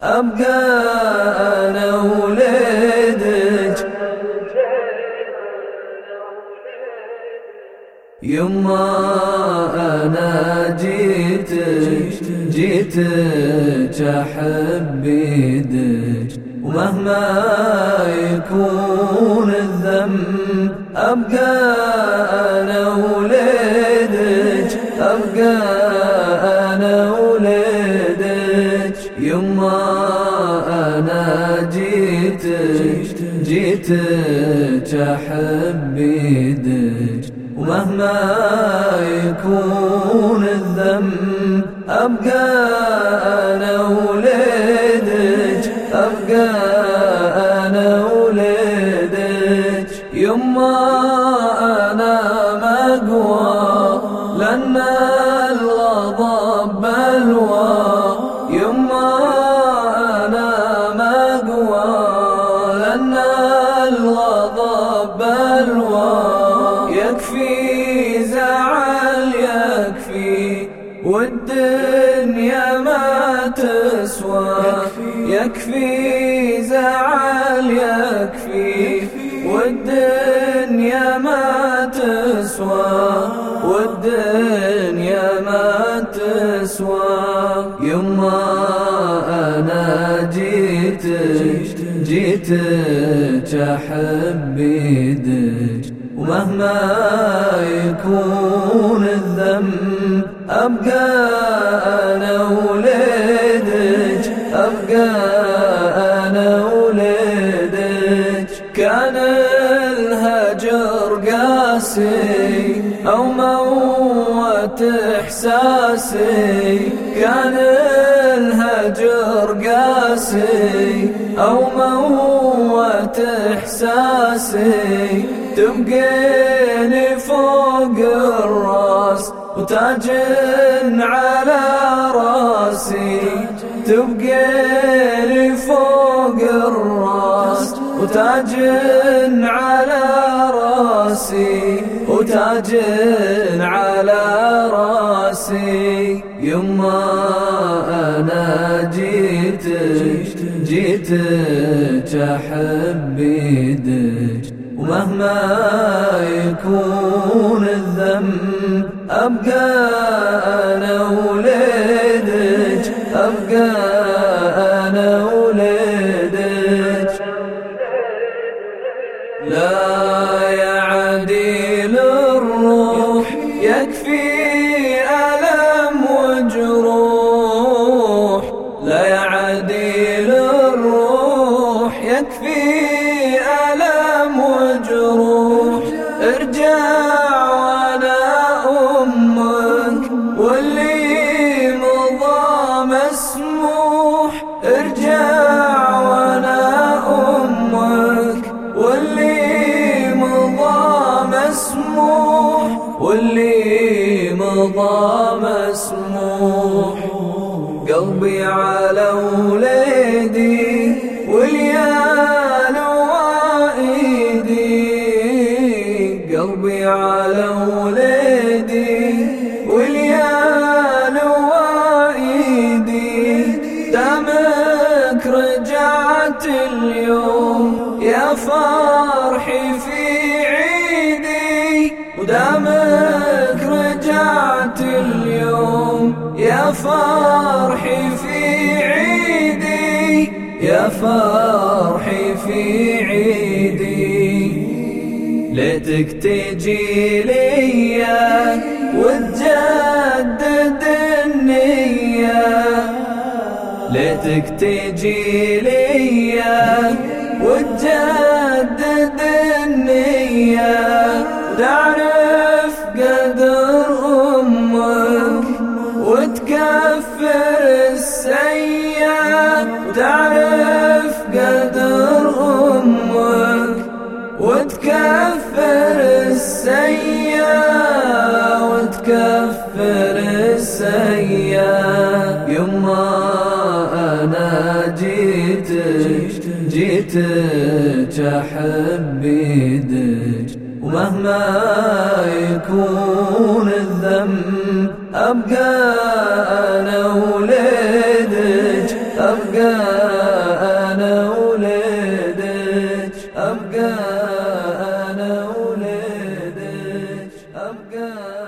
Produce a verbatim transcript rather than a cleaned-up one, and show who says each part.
Speaker 1: أبقى أنا ولدك. يما أنا جيتك جيتك أحب يدك، ومهما يكون الذنب أبقى أنا ولدك، أبقى أنا ولدك. يما أنا جيتك جيتك أحب يدك، ومهما يكون الذنب أبقى أنا ولدك، أبقى أنا ولدك. يما أنا مقوى لأن الغضب بلوى، يما أنا مقوى لأن الغضب بلوى. يكفي زعل يكفي والدنيا ما تسوى، يكفي زعل يكفي والدنيا ما تسوى، والدنيا ما تسوى. يما أنا جيتك جيتك أحب يدك، ومهما يكون الذنب أبقى أنا ولدك، أبقى أنا ولدك. كان الهجر قاسي أو موت إحساسي، كان الهجر قاسي أو موت إحساسي. تبقيني فوق الراس وتاج على راسي، تبقيني فوق الراس وتاج على راسي، وتاج على راسي. يما أنا جيتك جيتك أحب يدك، ومهما يكون الذنب أبقى أنا ولدك، أبقى أنا ولدك. لا يا عديل الروح يكفي ألم وجروح، لا يا عديل الروح يكفي ألم وجروح. ارجع وانا أمك واللي مضى مسموح، ارجع وانا أمك واللي مضى مسموح، واللي مضى مسموح. قلبي على وليدي واليال وايدي، قلبي على وليدي واليال وايدي. دامك رجعت اليوم يا فرحي في عيدي، ودامك رجعت اليوم يا فرحي في عيدي، يا فرحي في عيدي. ليتك تجي ليا وتجدد النية، ليتك تجي ليا وتجدد النية. تعرف قدر أمك وتكفر السيئات، تعرف قدر أمك وتكفر السيئات، وتكفر السيئات. يما أنا جيتك جيتك أحب يدك، ومهما يكون الذنب أبقى أنا ولدك، أبقى أنا ولدك، أبقى أنا ولدك، أبقى